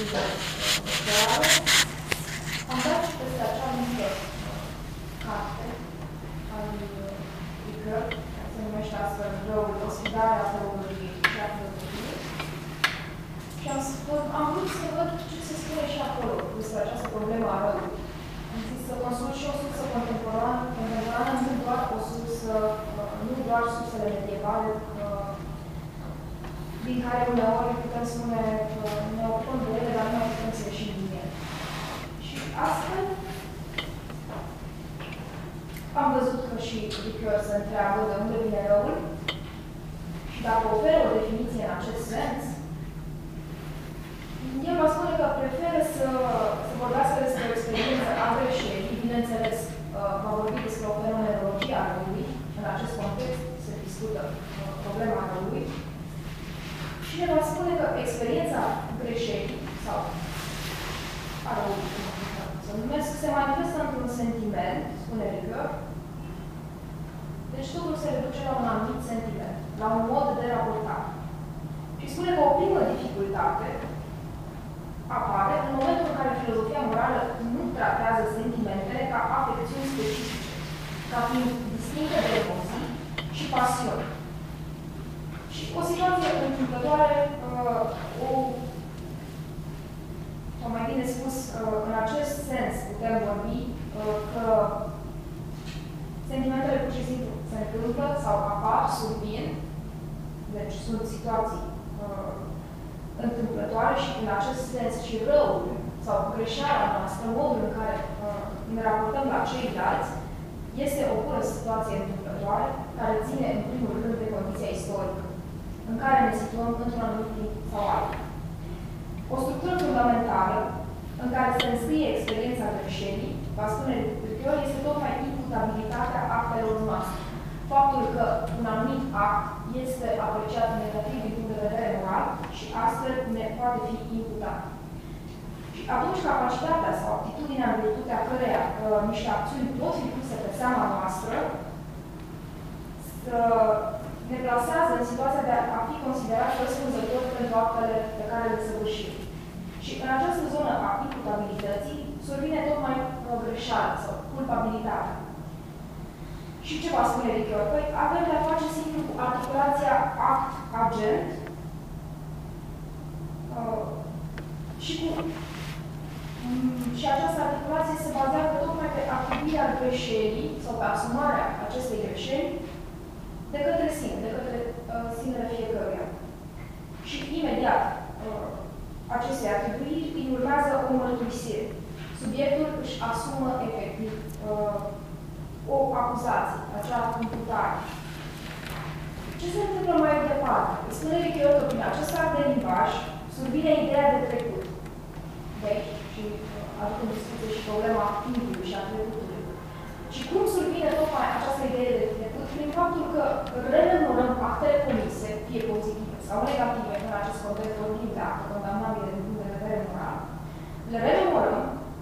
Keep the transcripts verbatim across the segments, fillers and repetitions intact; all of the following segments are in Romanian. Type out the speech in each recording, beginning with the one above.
criză reală, am dat și peste acea mică carte al lui Ricoeur, care se numește astfel Răul, Ospidarea răului la filozofie. Și am, am vrut să văd ce se spune și acolo despre această problemă a răului. Am zis să consult și o sursă contemporană, contemporană nu doar o sursă, nu doar sursele medievale, din care uneori putem spune că ne ocupăm de ele, dar nu mai putem să ieșim din ele. Și astfel am văzut că și Ricoeur se întreabă de unde vine răul și dacă oferă o definiție în acest sens, el va spune că preferă să, să vorbească despre o experiență a greșelii, bineînțeles, va vorbi despre o fenomenologie a răului, în acest context se discută problema răului, și ne va spune că experiența greșelii, sau a răului, să numesc, se manifestă într-un sentiment, spune Ricoeur, deci totul se reduce la un anumit sentiment, la un mod de raportare. Și spune că o primă dificultate apare în momentul în care filozofia morală nu tratează sentimentele ca afecțiuni specifice, ca fiind distincte de emoții și pasiuni. Și o situație întâmplătoare, uh, o, sau mai bine spus, uh, în acest sens putem vorbi uh, că sentimentele pur și simplu se întâmplă sau apar, survin, deci sunt situații uh, întâmplătoare și în acest sens și răul sau greșeala noastră, modul în care uh, ne raportăm la ceilalți, este o pură situație întâmplătoare care ține în primul rând de condiția istorică în care ne situăm într-un anumit timp sau altul. O structură fundamentală în care se înscrie experiența greșelii, va spune Ricoeur, este tocmai imputabilitatea actelor noastre. Faptul că un anumit act este apreciat negativ din punct de vedere moral și astfel ne poate fi imputat. Și atunci capacitatea sau aptitudinea în virtutea căreia uh, niște acțiuni pot fi puse pe seama noastră să ne plasează în situația de a fi considerat răspunzător pentru actele pe care le săvârșim. Și în această zonă a imputabilității survine tocmai o greșeală sau culpabilitatea. Și ce va spune Ricoeur? Păi avem de-a face simplu cu articulația act-agent uh, și cu um, și această articulație se bazează tocmai pe atribuirea greșelii sau pe asumarea acestei greșeli de către sine, de către uh, sinele fiecăruia. Și imediat uh, acestei atribuiri îi urmează o mărturisire. Subiectul își asumă efectiv uh, o acuzație, acea imputare. Ce se întâmplă mai departe? Îi spune Ricoeur că prin acest act de limbaj survine ideea de trecut. De aici și uh, aduc în discuție și problema timpului și a trecutului. Și cum survine tocmai această idee de trecut? Prin faptul că rememorăm actele comise, fie pozitive sau negative, în acest context vorbim de acte condamnabile din punct de vedere moral, le rememorăm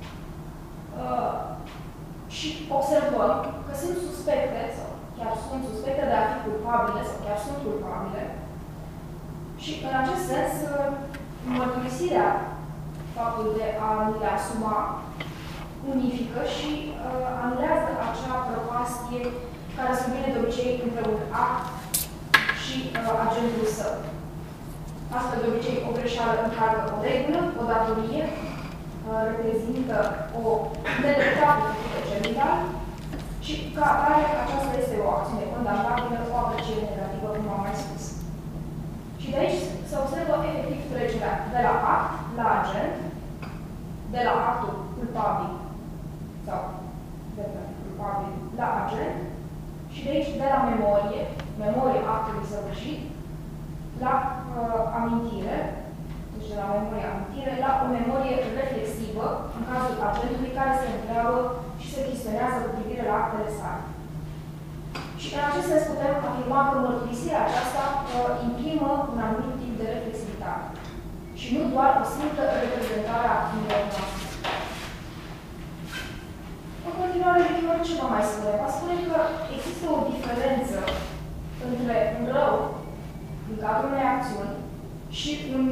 uh, și observăm că sunt suspecte, sau chiar sunt suspecte de a fi culpabile, sau chiar sunt culpabile. Și în acest sens, mărturisirea faptul de a nu le asuma unifică și uh, anulează acea prăpastie care se vine de obicei între un act și uh, agentul său. Astfel, de obicei, o greșeală încarcă o regulă, o datorie, uh, reprezintă o nedreptate de celuilalt și, ca atare, aceasta este o acțiune condamnabilă, o apreciere negativă, cum am mai spus. Și de aici se observă efectiv trecerea de la act la agent, de la actul culpabil sau de la culpabil la agent și de aici de la memorie, memorie actului săvârșit, la uh, amintire, deci de la memorie amintire, la o memorie reflexivă, în cazul agentului care se întreabă și se chestionează cu privire la actele sale. Și în acest sens putem afirma că mărturisirea aceasta uh, imprimă un anumit tip de reflexivitate și nu doar o simplă reprezentare a acțiunilor noastre. În continuare, Ricoeur ce va mai spune? Va spune că există o diferență între un rău din cadrul unei acțiuni și un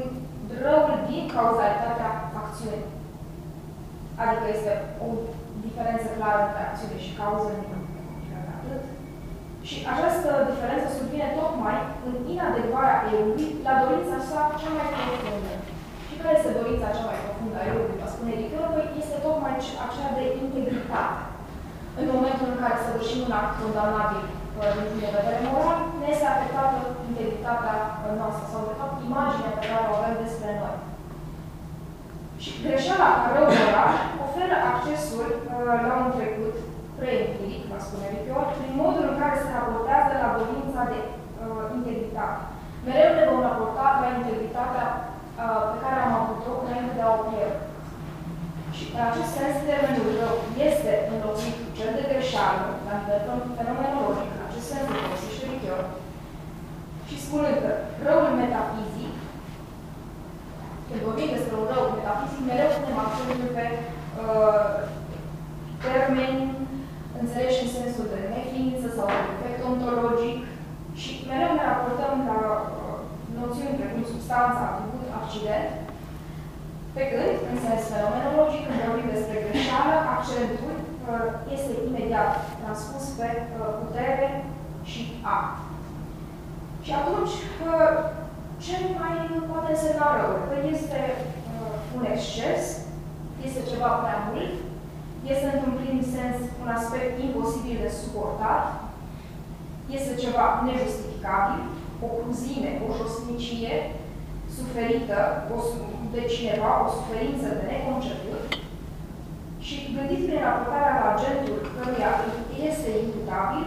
răul din cauzalitatea acțiunii. Adică este o diferență clară între acțiune și cauză, nu atât. Și această diferență survine tocmai în inadecvarea eului la dorința sa cea mai profundă. Și care este dorința cea mai profundă a eului, va spune Ricoeur, este tocmai aceea de integritate. În momentul în care săvârșim un act condamnabil din punct de vedere moral, ne este afectată integritatea noastră sau, de fapt, imaginea pe care o avem despre noi. Și greșeala rău moral oferă accesul la un trecut preempiric, va spune Ricoeur, prin modul în care se raportează la dorința de uh, integritate. Mereu ne vom raporta la integritatea uh, pe care am avut-o înainte de a o pierde. Și în acest sens, termenul rău este înlocuit cu cel de greșeală, la nivel fenomenologic, în acest sens îl folosește Ricoeur, și spunând că răul metafizic, când vorbim despre un rău metafizic, mereu punem accentul pe uh, termeni înțeleși în sensul de neființă sau de efect ontologic și mereu ne raportăm la uh, noțiuni precum substanță, atribut, accident, pe când, în sens fenomenologic, când vorbim despre greșeală, accentul uh, este imediat transpus pe uh, putere și act. Și atunci, uh, ce mai poate însemna răul? Păi este uh, un exces, este ceva prea mult, este, într-un prim sens, un aspect imposibil de suportat, este ceva nejustificabil, o cruzime, o josnicie suferită o, de cineva, o suferință de neconceput și gândit prin raportarea la agentul căruia este imputabil,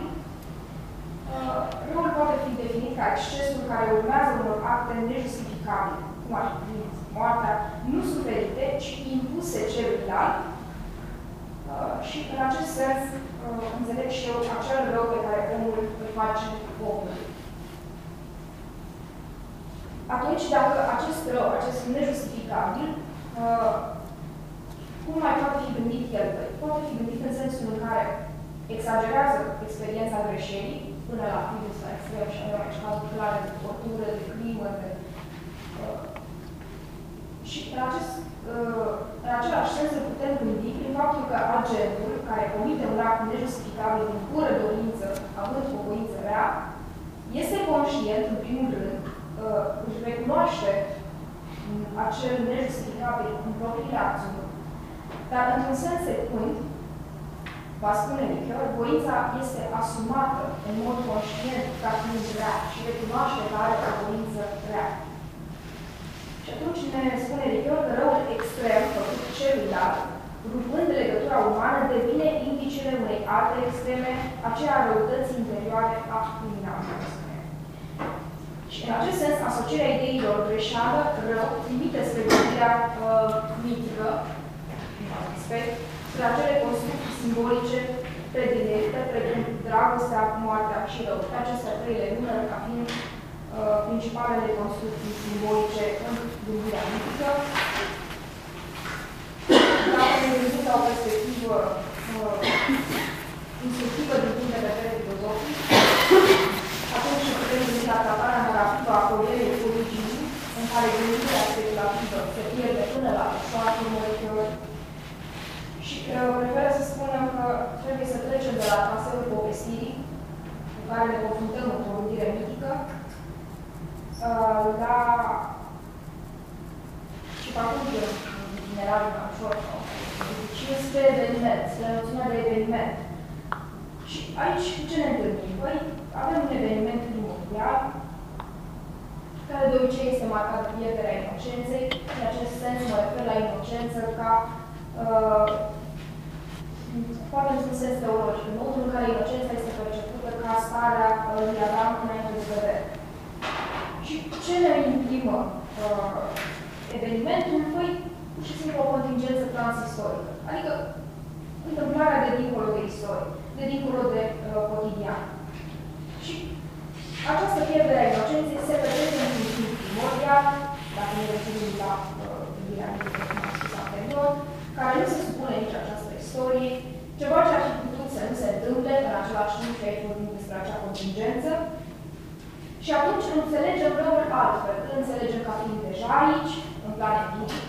răul poate fi definit ca excesul care urmează unor acte nejustificabile, cum ar fi moartea, nu suferite, ci impuse celuilalt. Uh, și în acest sens uh, înțeleg și eu acel rău pe care omul îl face omului. Atunci, dacă acest rău, acest nejustificabil, uh, cum mai poate fi gândit el? Poate fi gândit în sensul în care exagerează experiența greșelii, până la fidus la extrem și avem aici cazuri clare de tortură, de crimă, de... Uh, și în acest în același sens îl putem gândi prin faptul că agentul, care comite un act nejustificabil din pură dorință, având o voință rea, este conștient, în primul rând, își recunoaște acel nejustificabil în propriile acțiuni, dar, într-un sens secund, va spune Ricoeur, voința este asumată în mod conștient ca fiind rea și recunoaște că are o voință rea. Și atunci ne spune Ricoeur că răul extrem, făcut celuilalt, rupând legătura umană, devine indicele unei alte extreme, aceea a răutății interioare a criminalului. Și în acest sens, asocierea ideilor greșeală, rău, trimită spre gândirea uh, mitică, în alt aspect, spre acele construcții simbolice predilecte, precum dragostea, moartea și rău. Pe acestea trei le numără ca fiind Uh, principalele construcții simbolice în gândirea mitică. Dacă ne gândim la o perspectivă uh, instructivă din punct de vedere filozofic, atunci putem gândi la tratarea narrativă a problemei originii, în care gândirea speculativă se pierde până la șoartul Ricoeur. Și uh, preferă să spunem că trebuie să trecem de la traseul povestirii, cu care ne confruntăm într-o gândire mitică, la și parcurgem în general în ușor și spre eveniment, spre noțiunea de eveniment. Și aici ce ne întâlnim? Păi, avem un eveniment primordial, care de obicei este marcat de pierderea inocenței. În acest sens mă refer la inocență ca uh, poate într-un sens teologic, în modul în care inocența este percepută ca starea lui Adam înainte de vedere. Și ce ne imprimă uh, evenimentul? Păi, pur și simplu o contingență transistorică. Adică întâmplarea de dincolo de istorie, de dincolo de uh, cotidian. Și această pierdere a inocenței se petrece într-un timp primordial, dacă ne referim la gândirea uh, cum am spus anterior, care nu se supune nici această istorie, ceva ce ar fi putut să nu se întâmple, în același timp că ai vorbit despre acea contingență. Și atunci înțelegem răul altfel. Îl înțelegem ca fiind deja aici,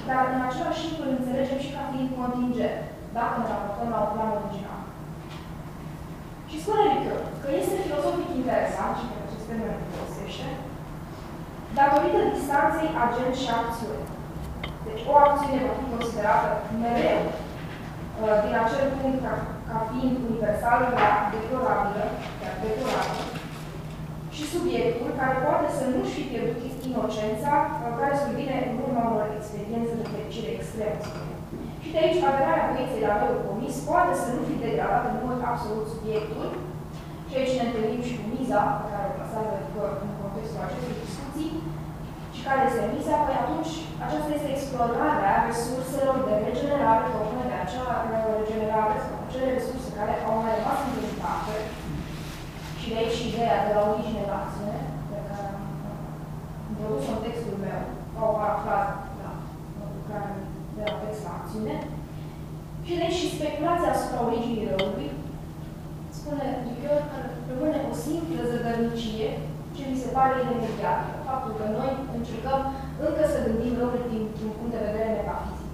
dar în același timp îl înțelegem și ca fiind contingent, dacă ne raportăm la un plan original. Și spune Ricoeur că este filozofic interesant, și că acest termen îl folosește, datorită distanței agent și acțiune. Deci o acțiune va fi considerată mereu uh, din acel punct ca, ca fiind universal la deplorabilă, chiar deplorabilă, și subiectul care poate să nu-și fi pierdut inocența, uh, care survine în urma unor experiențe de fericire extremă. Și de aici, aderarea voinței la răul comis poate să nu fi degradat în mod absolut subiectul, și aici ne întâlnim și cu miza pe care o plasează în contextul acestei discuții, și care este miza, păi atunci aceasta este explorarea resurselor de regenerare, tocmai de acea regenerare sau acele resurse care au mai rămas întâlnitate. Și de aici ideea de la origine la acțiune, pe care am introdus în textul meu, ca o parafrază la lucrarea de la text la acțiune. Și de aici și speculația asupra originii răului, spune Ricoeur că rămâne o simplă zădărnicie ce mi se pare iremediabilă. Faptul că noi încercăm încă să gândim răul dintr-un punct de vedere metafizic.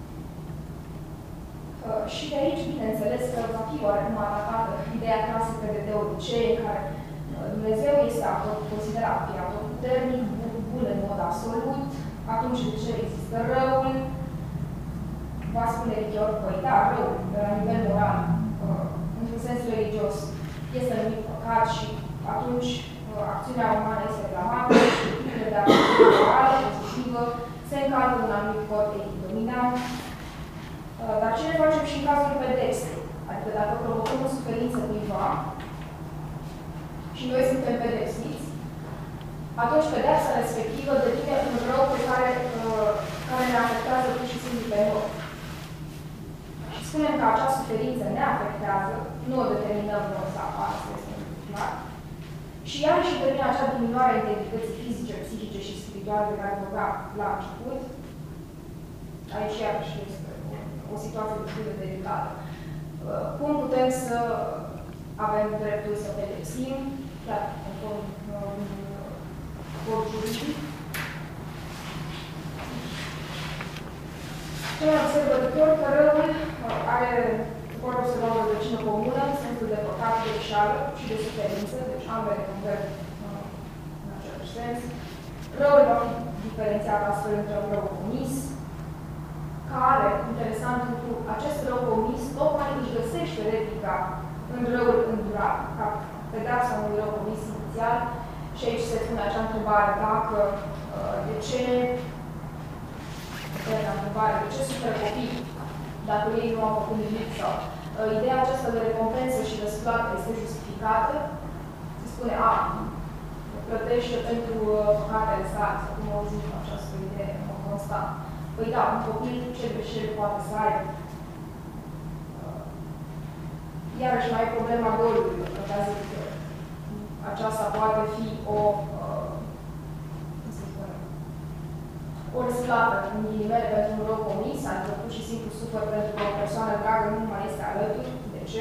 Uh, și de aici, bineînțeles, că va fi oarecum atacată ideea clasică de teodicee, în care uh, Dumnezeu este considerat fi puternic, bun în mod absolut, atunci de ce există răul? Va spune Ricoeur, păi da, răul, de la nivel moral, uh, într-un sens religios, este numit păcat și atunci acțiunea umană este reclamată, obiectivele de acțiune morală, pozitivă, se încalcă un anumit cod etic dominant. Dar ce ne facem și în cazul pedepsei? Adică dacă provocăm o suferință cuiva și noi suntem pedepsiți, atunci pedeapsa respectivă devine un rău pe care, care ne afectează pur și simplu pe noi. Și spunem că acea suferință ne afectează, nu o determinăm noi să apară, să este clar. Și iarăși intervine acea diminuare a integrității fizice, psihice și spirituale de care vorbeam la început. Aici iarăși este o, o situație destul de delicată. Cum putem să avem dreptul să pedepsim, chiar conform cod juridic? Ce mai observă Ricoeur că răul are poate observa o rădăcină comună, sensul de păcat, de greșeală și de suferință, deci ambele converg uh, în același sens. Răul va fi diferențiat astfel între rău comis, care, interesant lucru, acest rău comis tocmai își găsește replica în răul îndurat, ca pedeapsa unui rău comis inițial, și aici se pune acea întrebare dacă, uh, de ce, întrebare, de ce suferă copiii, dacă ei nu au făcut nimic sau uh, ideea aceasta de recompensă și răsplată este justificată, se spune, a, plătește pentru uh, păcatele sale, sau cum au zis această idee, în mod constant. Păi da, un copil ce greșeli poate să aibă. Uh, iarăși mai e problema golului, că că aceasta poate fi o uh, cum se spune, o răsplată în ghilimele pentru un rău comis, adică pur și simplu sufăr pentru că o persoană dragă nu mai este alături. De ce?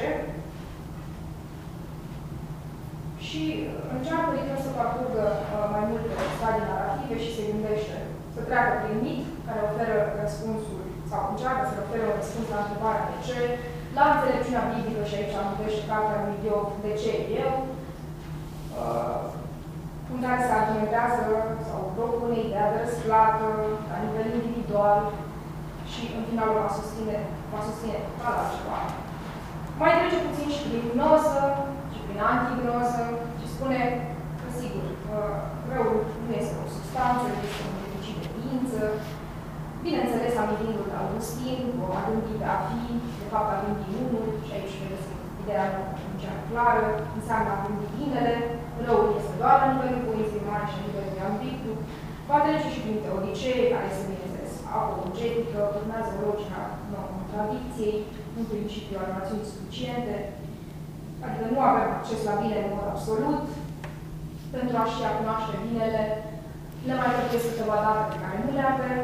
Și încearcă Ricoeur să parcurgă uh, mai multe stadii narrative și se gândește să treacă prin mit, care oferă răspunsuri, sau încearcă să ofere un răspuns la întrebarea de ce, la înțelepciunea biblică, și aici amintește cartea lui Iov, de ce eu, uh, în care se argumentează sau propune ideea de răsplată la nivel individual și în final va susține, va susține total altceva. Mai trece puțin și prin gnoză și prin antignoză și spune că, sigur, răul nu este o substanță, este un deficit de ființă. Bineînțeles, amintindu-l de Augustin, a gândi pe a fi, de fapt a gândi unul, și aici vedeți ideea în cea clară, înseamnă a gândi binele, răul este doar la nivelul poeziei mari și la nivelul ambitru. Va trece și prin teodicee, care este, bineînțeles, apologetică, urmează logica non-contradicției, un principiu al rațiunii suficiente, adică nu avem acces la bine în mod absolut. Pentru a ști a cunoaște binele, ne mai trebuie câteva date pe care nu le avem.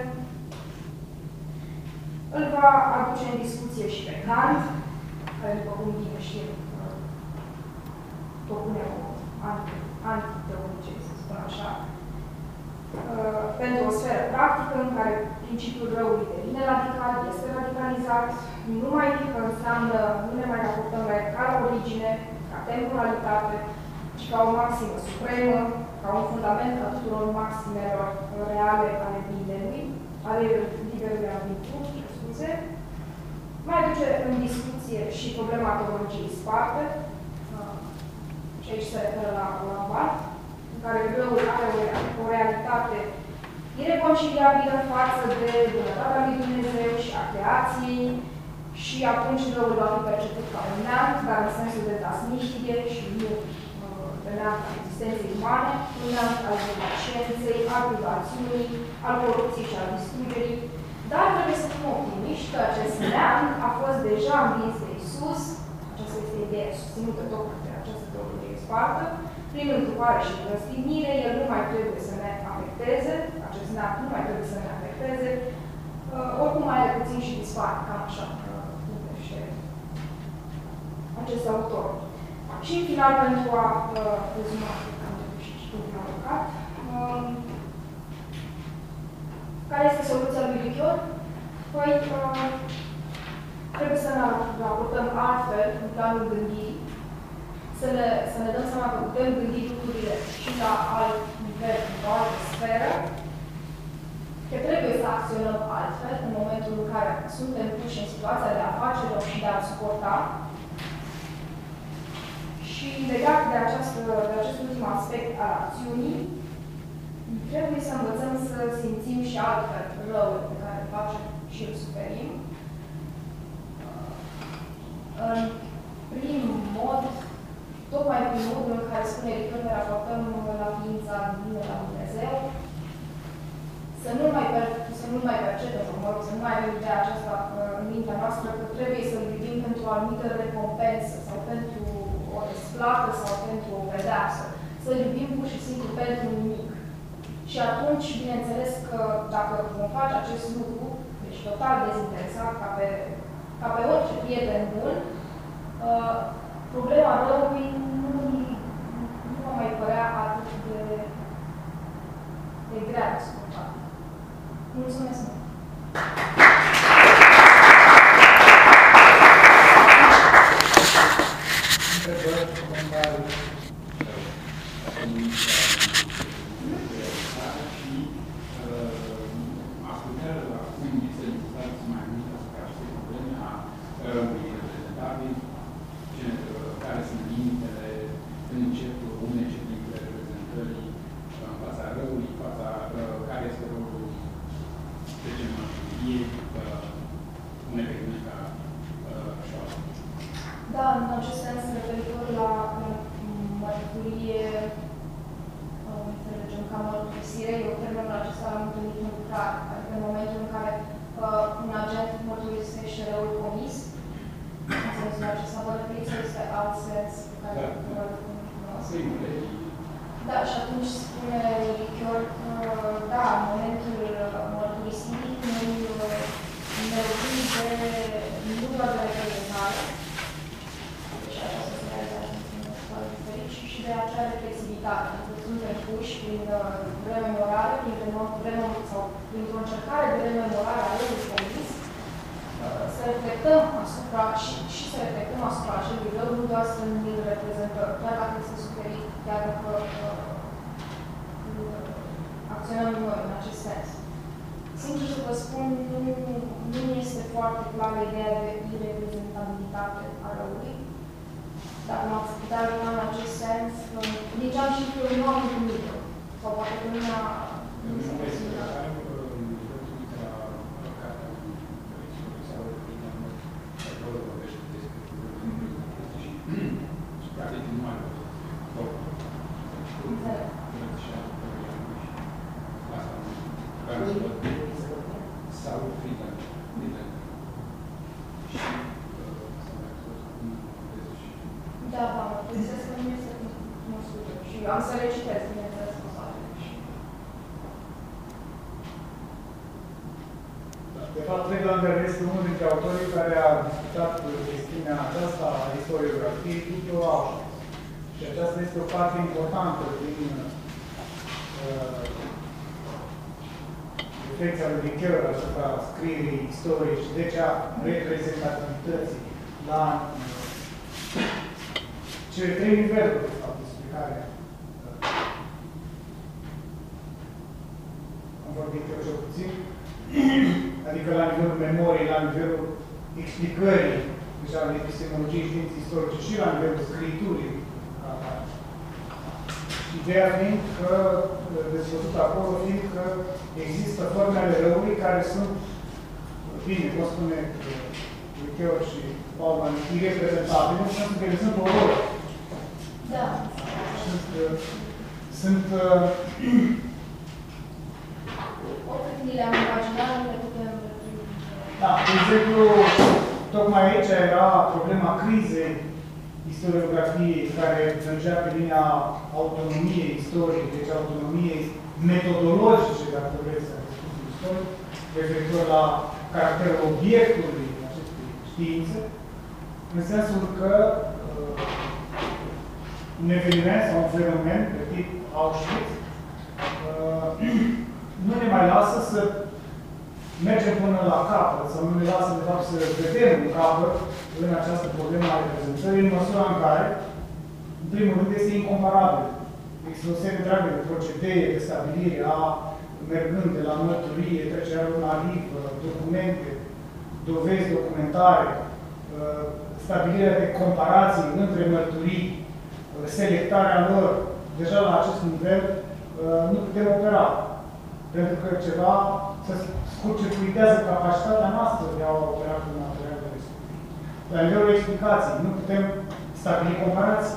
Îl va aduce în discuție și pe Kant, care, după cum bine știm, propune o antiteologie, să spun așa, pentru o sferă practică, în care principiul răului devine radical, este radicalizat, nu mai înseamnă, nu ne mai raportăm la ca la origine, ca temporalitate, ci ca o maximă supremă, ca un fundament a tuturor maximelor reale ale binelui, ale liberului arbitru, scuze. Mai duce în discuție și problema teologiei sparte, și aici se referă la Lambat, în care răul are o, o realitate ireconciliabilă față de bunătatea lui Dumnezeu și a creației, și atunci răul va fi perceput ca un neant, dar în sensul de dasnichtige și nu de neant al existenței umane, un neant al științei, al privațiunii, al corupției și al distrugerii. Dar trebuie să fim optimiști că acest neant a fost deja învins de Iisus, aceasta este ideea susținută tocmai de această teologie spartă, prin întrupare și răstignire, el nu mai trebuie să ne afecteze, acest neant nu mai trebuie să ne afecteze, uh, oricum mai are puțin și dispare, cam așa, gândește uh, acest autor. Și în final, pentru a uh, rezuma, că am depășit și timpul alocat, uh, care este soluția lui Richior? Păi, uh, trebuie să ne raportăm altfel în planul gândirii, să ne, să ne dăm seama că putem gândi lucrurile și la alt nivel, în o altă sferă, că trebuie să acționăm altfel în momentul în care suntem puși în situația de a face rău și de a suporta. Și legat de, această, de acest ultim aspect al acțiunii, trebuie să învățăm să simțim și altfel răul pe care îl facem și îl suferim. În prim mod, tocmai prin modul în care spune că ne raportăm la ființa divină, la Dumnezeu, să nu mai, per, să nu mai percepem, mă rog, să nu mai avem ideea aceasta în mintea noastră, că trebuie să-L iubim pentru o anumită recompensă sau pentru o desplată sau pentru o pedeapsă. Să-L iubim pur și simplu pentru nimic. Și atunci, bineînțeles că dacă vom face acest lucru, deci total dezinteresat, ca pe, ca pe orice prieten bun, uh, problema răului nu, nu va mai părea atât de, de grea de suportat. Mulțumesc mult! Da, în acest sens, referitor la mărturie, înțelegem ca mărturisire, eu termenul acesta l-am întâlnit în lucrare, adică în momentul în care uh, un agent mărturisește răul comis, în sensul acesta vă referiți sau este alt sens pe care da, îl cunosc? Da, și atunci spune Richior că, da, în momentul mărturisirii, noi ne rugăm de nu doar de reprezentare, și de acea reflexivitate. Suntem puși prin rememorare, prin sau printr-o încercare de rememorare a răului comis, să reflectăm asupra și, și să reflectăm asupra acelui rău, nu doar să ne-l reprezentăm, chiar dacă este suferit, chiar dacă uh, acționăm noi în acest sens. Sincer să vă spun, nu, nu este foarte clară ideea de ireprezentabilitate a răului. Dacă m-ați putea ajuta în acest sens, nici am și eu nu am întâlnit-o. Sau poate că nu mi-a... Nu s-a posibilitat. Da, da, mă gândesc că nu este cunoscută și am să le citesc, bineînțeles, pasajele. De fapt, Fred Langer este unul dintre autorii care a discutat chestiunea aceasta a istoriografiei după Auschwitz. Și aceasta este o parte importantă din uh, reflexia lui Ricoeur asupra scrierii istorici, deci a reprezentativității la cele trei niveluri, de fapt, despre care am vorbit eu cel puțin, adică la nivelul memoriei, la nivelul explicării, deci al epistemologiei științei istorice și la nivelul scriturii. Ideea fiind că, dezvoltat acolo, fiind că există formele răului care sunt, bine, cum spune Ricoeur și Bauman, ireprezentabile, în sensul că ele sunt orori. Da. Sunt, sunt oricât ni le-am imaginat, nu le putem... Da, de exemplu, tocmai aici era problema crizei istoriografiei care mergea pe linia autonomiei istoriei, deci autonomiei metodologice, dacă vreți să discuții istoric, referitor la caracterul obiectului acestei științe, în sensul că uh, un eveniment sau un fenomen de tip Auschwitz uh, nu ne mai lasă să mergem până la capăt, sau nu ne lasă, de fapt, să vedem un capăt în această problemă a reprezentării, în măsura în care, în primul rând, este incomparabil. Există o serie întreagă de procedee de stabilire a, mergând de la mărturie, trecerea la analivă, documente, dovezi, documentare, stabilirea de comparații între mărturii, selectarea lor, deja la acest nivel, nu putem opera. Pentru că ceva se scurcircuitează capacitatea noastră de a opera cu materialul respectiv. La nivelul explicației, nu putem stabili comparații.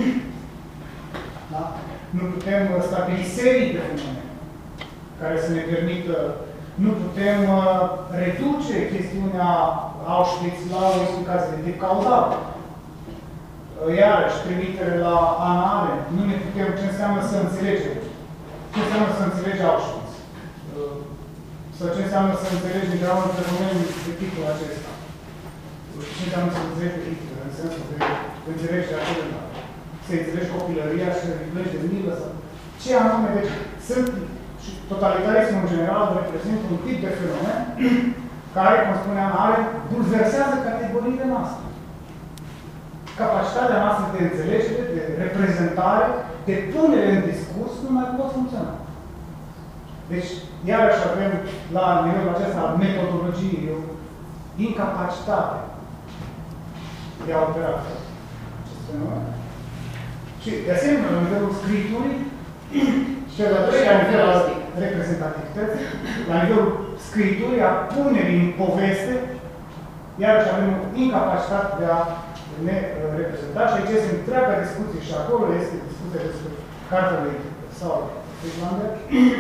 Da? Nu putem stabili serii de fenomene care să ne permită, nu putem uh, reduce chestiunea Auschwitz la o explicație de tip cauzal. Iarăși, trimitere la anale, nu ne putem, ce înseamnă să înțelegem. Ce înseamnă să înțelegi Auschwitz? Sau ce înseamnă să înțelegi deja un fenomen de tipul acesta? Ce înseamnă să înțelegi pe Hitler, în sensul de înțelegi de acela? Să înțelegi copilăria și să pleci de milă? Sau... Ce anume? Deci, sunt, și totalitarismul în general reprezintă un tip de fenomen care, cum spuneam, are, bulversează categoriile noastre. Capacitatea noastră de înțelegere, de reprezentare, de punere în discurs, nu mai pot funcționa. Deci, iarăși avem la nivelul acesta al metodologiei o incapacitate de a opera acest fenomen. Și, de asemenea, la nivelul scriturii, și cel de-al treilea nivel al reprezentativității, la nivelul scriturii, a punerii în poveste, iarăși avem o incapacitate de a ne reprezenta. Și aici este întreaga discuție și acolo este discuția despre cartea lui Saul Friedlander,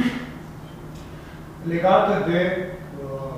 legată de uh,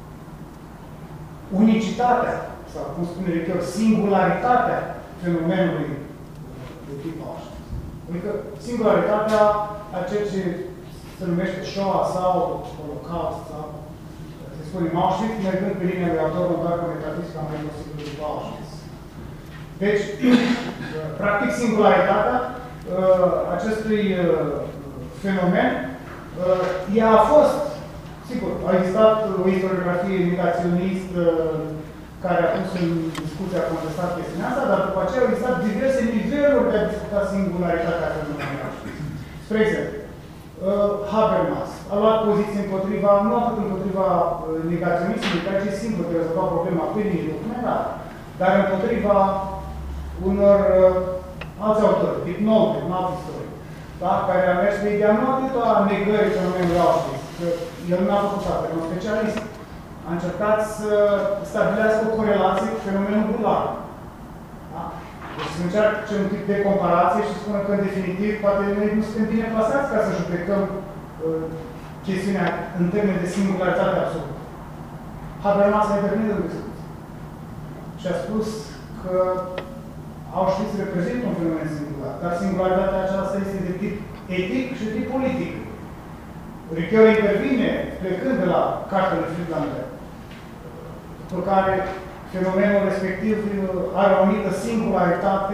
unicitatea, sau cum spune Ricoeur, singularitatea fenomenului de tip Auschwitz. Adică singularitatea a ceea ce se numește Shoah sau Holocaust, sau se spune Auschwitz, mergând pe linia lui autorul, doar că metafizica mai posibil după Auschwitz. Deci, practic, singularitatea uh, acestui uh, fenomen, uh, ea a fost, sigur, a existat o istoriografie negaționistă care a pus în discuție, a contestat chestiunea asta, dar după aceea au existat diverse niveluri de a discuta singularitatea fenomenului. Spre exemplu, uh, Habermas a luat poziție împotriva, nu atât împotriva uh, negaționismului, care e singur de rezolva problema pâinii documentare, dar împotriva unor uh, alți autori, tip Nolte, un alt istoric, da? Care a mers pe ideea nu atât a negării fenomenului Auschwitz, că el nu a făcut asta, e un specialist. A încercat să stabilească o corelație cu fenomenul Gulag. Da? Deci să încearcă un tip de comparație și spune că, în definitiv, poate noi nu suntem bine plasați ca să judecăm uh, chestiunea în termeni de singularitate absolută. Habermas a intervenit în discuție. Și a spus că Auschwitz reprezintă un fenomen singular, dar singularitatea aceasta este de tip etic și de tip politic. Ricoeur intervine plecând de la cartea lui Friedlander, după care fenomenul respectiv are o anumită singularitate,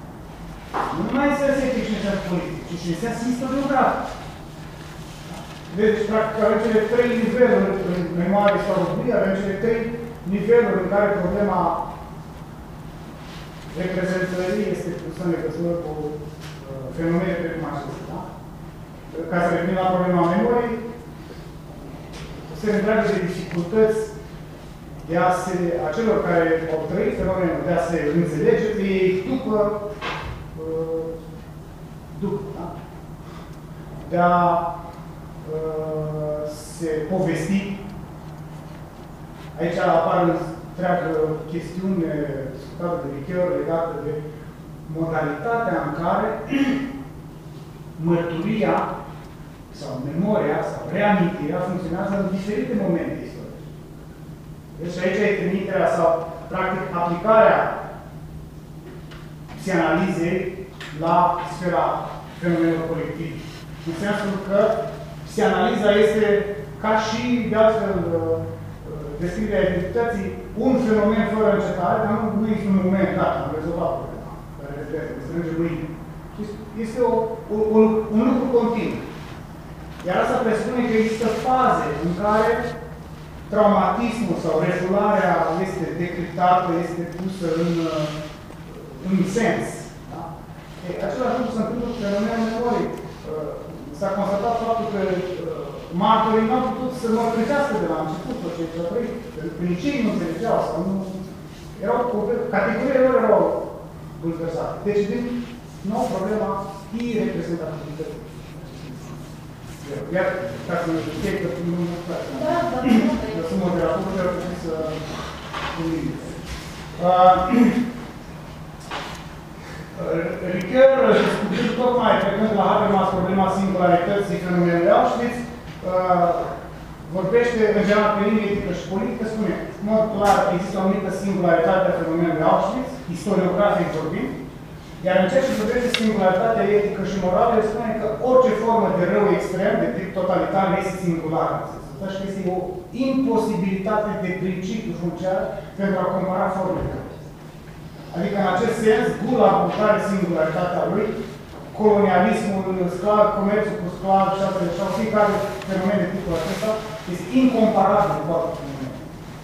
nu numai în sens etic și în sens politic, ci și în sens istoriografic. Deci, practic, avem cele trei niveluri în memorie sau rubrie, avem cele trei niveluri în care problema reprezentării este pusă în legătură cu uh, fenomene precum acestea. Da? Ca să revenim la problema memoriei, o serie întreagă de dificultăți de a se, a celor care au trăit fenomenul, de a se înțelege pe ei după, uh, după, da? De a uh, se povesti. Aici apar întreagă chestiune discutată de Ricoeur legată de modalitatea în care mărturia sau memoria sau reamintirea funcționează în diferite momente istorice. Deci aici e trimiterea sau, practic, aplicarea psianalizei la sfera fenomenelor colective. În sensul că psianaliza este, ca și de altfel descrierea identității, un fenomen fără încetare, dar nu, nu este un moment dat, am rezolvat problema, care trebuie să strânge mâine. Este o, o, un, un lucru continuu. Iar asta presupune că există faze în care traumatismul sau refularea este decriptată, este pusă în, în sens. Da? E, același lucru se întâmplă cu fenomenul memoriei. S-a constatat faptul că martorii nu au putut să mărturisească de la început tot ce au trăit. Pentru că nici ei nu înțelegeau sau nu... Erau, categoriile lor erau bulversate. Deci, din nou, problema ireprezentativității. Iar, ca să nu știu, că nu mă place. Da, da, da. Eu sunt moderator, dar trebuie să gândim. Ricoeur, discutând tocmai plecând la Habermas problema singularității fenomenului Auschwitz, vorbește în general pe linie etică și politică, spune, în mod clar, există o anumită singularitate a fenomenului Auschwitz, istoriografic vorbind, iar în ceea ce privește singularitatea etică și morală, el spune că orice formă de rău extrem, de tip totalitar, este singulară. Deci că este o imposibilitate de principiu funcțional pentru a compara formele. Adică, în acest sens, gula care singularitatea lui, colonialismul, sclav, comerțul cu sclav și altele, și fiecare fenomen de tipul acesta, este incomparabil cu alte fenomene.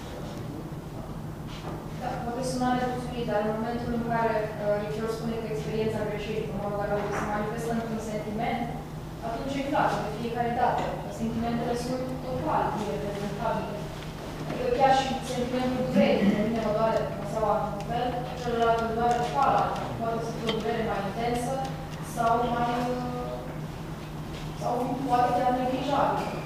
Da, poate suna nepotrivit, dar în momentul în care uh, Ricoeur spune că experiența greșelii, în modul care se manifestă într-un sentiment, atunci e clar, de fiecare dată, sentimentele sunt total ireprezentabile. Adică chiar și sentimentul durerii, de mine mă doare măseaua într-un fel, celălalt îl doare total altfel. Poate să fie o durere mai intensă sau mai... sau poate chiar neglijabilă.